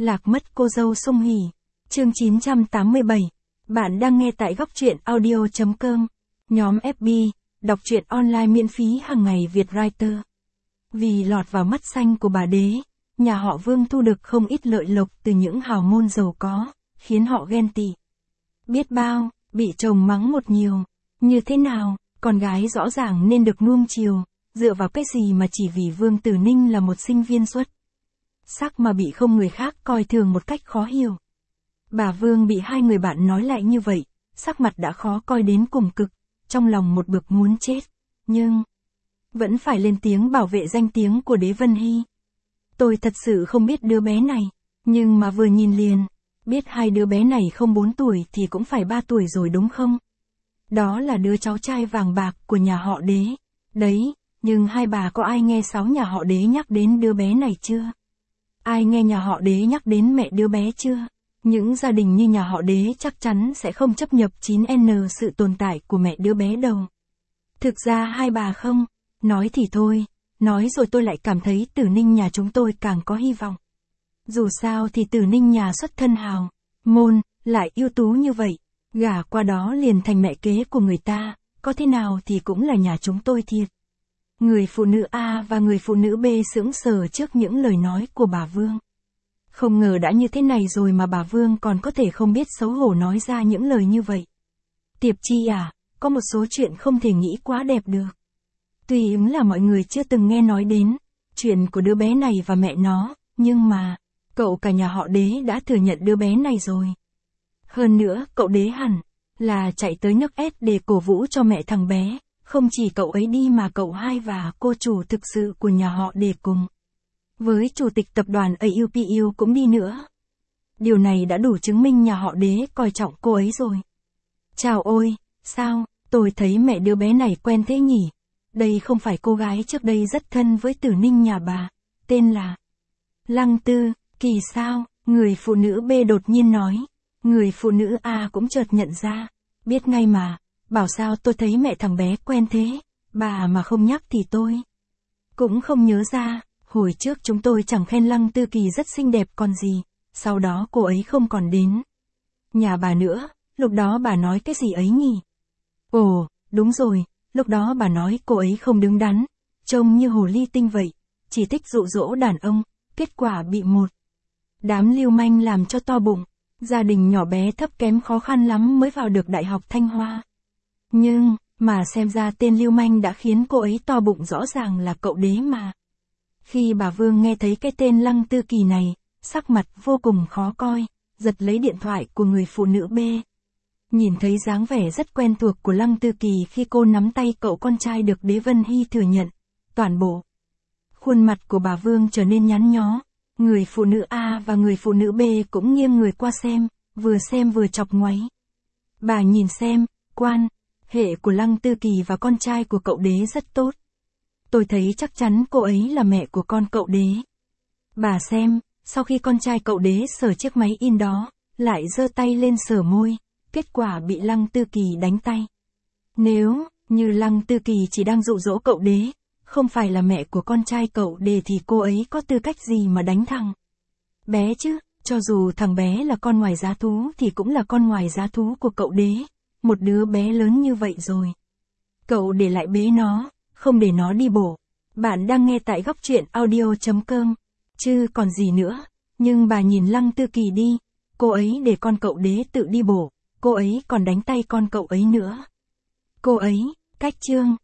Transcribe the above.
Lạc mất cô dâu Song Hỷ. Chương 987. Bạn đang nghe tại góc truyện audio.com. Nhóm FB, đọc truyện online miễn phí hàng ngày Việt Writer. Vì lọt vào mắt xanh của bà đế, nhà họ Vương thu được không ít lợi lộc từ những hào môn giàu có, khiến họ ghen tị. Biết bao, bị chồng mắng một nhiều. Như thế nào, con gái rõ ràng nên được nuông chiều, dựa vào cái gì mà chỉ vì Vương Tử Ninh là một sinh viên xuất sắc mà bị không người khác coi thường một cách khó hiểu. Bà Vương bị hai người bạn nói lại như vậy, sắc mặt đã khó coi đến cùng cực, trong lòng một bực muốn chết, nhưng vẫn phải lên tiếng bảo vệ danh tiếng của Đế Vân Hy. Tôi thật sự không biết đứa bé này, nhưng mà vừa nhìn liền, biết hai đứa bé này không 4 tuổi thì cũng phải 3 tuổi rồi đúng không? Đó là đứa cháu trai vàng bạc của nhà họ Đế. Đấy, nhưng hai bà có ai nghe sáu nhà họ Đế nhắc đến đứa bé này chưa? Ai nghe nhà họ Đế nhắc đến mẹ đứa bé chưa? Những gia đình như nhà họ Đế chắc chắn sẽ không chấp nhận 9N sự tồn tại của mẹ đứa bé đâu. Thực ra hai bà không, nói thì thôi, nói rồi tôi lại cảm thấy Tử Ninh nhà chúng tôi càng có hy vọng. Dù sao thì Tử Ninh nhà xuất thân hào môn, lại ưu tú như vậy, gả qua đó liền thành mẹ kế của người ta, có thế nào thì cũng là nhà chúng tôi thiệt. Người phụ nữ A và người phụ nữ B sững sờ trước những lời nói của bà Vương. Không ngờ đã như thế này rồi mà bà Vương còn có thể không biết xấu hổ nói ra những lời như vậy. Tiệp Chi à, có một số chuyện không thể nghĩ quá đẹp được. Tuy ứng là mọi người chưa từng nghe nói đến chuyện của đứa bé này và mẹ nó, nhưng mà cậu cả nhà họ Đế đã thừa nhận đứa bé này rồi. Hơn nữa, cậu Đế hẳn là chạy tới nước S để cổ vũ cho mẹ thằng bé. Không chỉ cậu ấy đi mà cậu hai và cô chủ thực sự của nhà họ Đế cùng với chủ tịch tập đoàn AUPU cũng đi nữa. Điều này đã đủ chứng minh nhà họ Đế coi trọng cô ấy rồi. Chào ôi, sao, tôi thấy mẹ đứa bé này quen thế nhỉ? Đây không phải cô gái trước đây rất thân với Tử Ninh nhà bà, tên là Lăng Tư Kỳ sao? Người phụ nữ B đột nhiên nói. Người phụ nữ A cũng chợt nhận ra, biết ngay mà. Bảo sao tôi thấy mẹ thằng bé quen thế, bà mà không nhắc thì tôi cũng không nhớ ra, hồi trước chúng tôi chẳng khen Lăng Tư Kỳ rất xinh đẹp còn gì, sau đó cô ấy không còn đến nhà bà nữa, lúc đó bà nói cái gì ấy nhỉ? Ồ, đúng rồi, lúc đó bà nói cô ấy không đứng đắn, trông như hồ ly tinh vậy, chỉ thích dụ dỗ đàn ông, kết quả bị một đám lưu manh làm cho to bụng, gia đình nhỏ bé thấp kém khó khăn lắm mới vào được Đại học Thanh Hoa. Nhưng, mà xem ra tên lưu manh đã khiến cô ấy to bụng rõ ràng là cậu Đế mà. Khi bà Vương nghe thấy cái tên Lăng Tư Kỳ này, sắc mặt vô cùng khó coi, giật lấy điện thoại của người phụ nữ B. Nhìn thấy dáng vẻ rất quen thuộc của Lăng Tư Kỳ khi cô nắm tay cậu con trai được Đế Vân Hy thừa nhận, toàn bộ khuôn mặt của bà Vương trở nên nhăn nhó. Người phụ nữ A và người phụ nữ B cũng nghiêng người qua xem vừa chọc ngoáy. Bà nhìn xem, quan hệ của Lăng Tư Kỳ và con trai của cậu Đế rất tốt. Tôi thấy chắc chắn cô ấy là mẹ của con cậu Đế. Bà xem, sau khi con trai cậu Đế sờ chiếc máy in đó, lại giơ tay lên sờ môi, kết quả bị Lăng Tư Kỳ đánh tay. Nếu như Lăng Tư Kỳ chỉ đang dụ dỗ cậu Đế, không phải là mẹ của con trai cậu Đế thì cô ấy có tư cách gì mà đánh thằng bé chứ, cho dù thằng bé là con ngoài giá thú thì cũng là con ngoài giá thú của cậu Đế. Một đứa bé lớn như vậy rồi, cậu để lại bế nó, không để nó đi bổ. Bạn đang nghe tại góc truyện audio.com, chứ còn gì nữa. Nhưng bà nhìn Lăng Tư Kỳ đi, cô ấy để con cậu Đế tự đi bổ, cô ấy còn đánh tay con cậu ấy nữa. Cô ấy, cách chương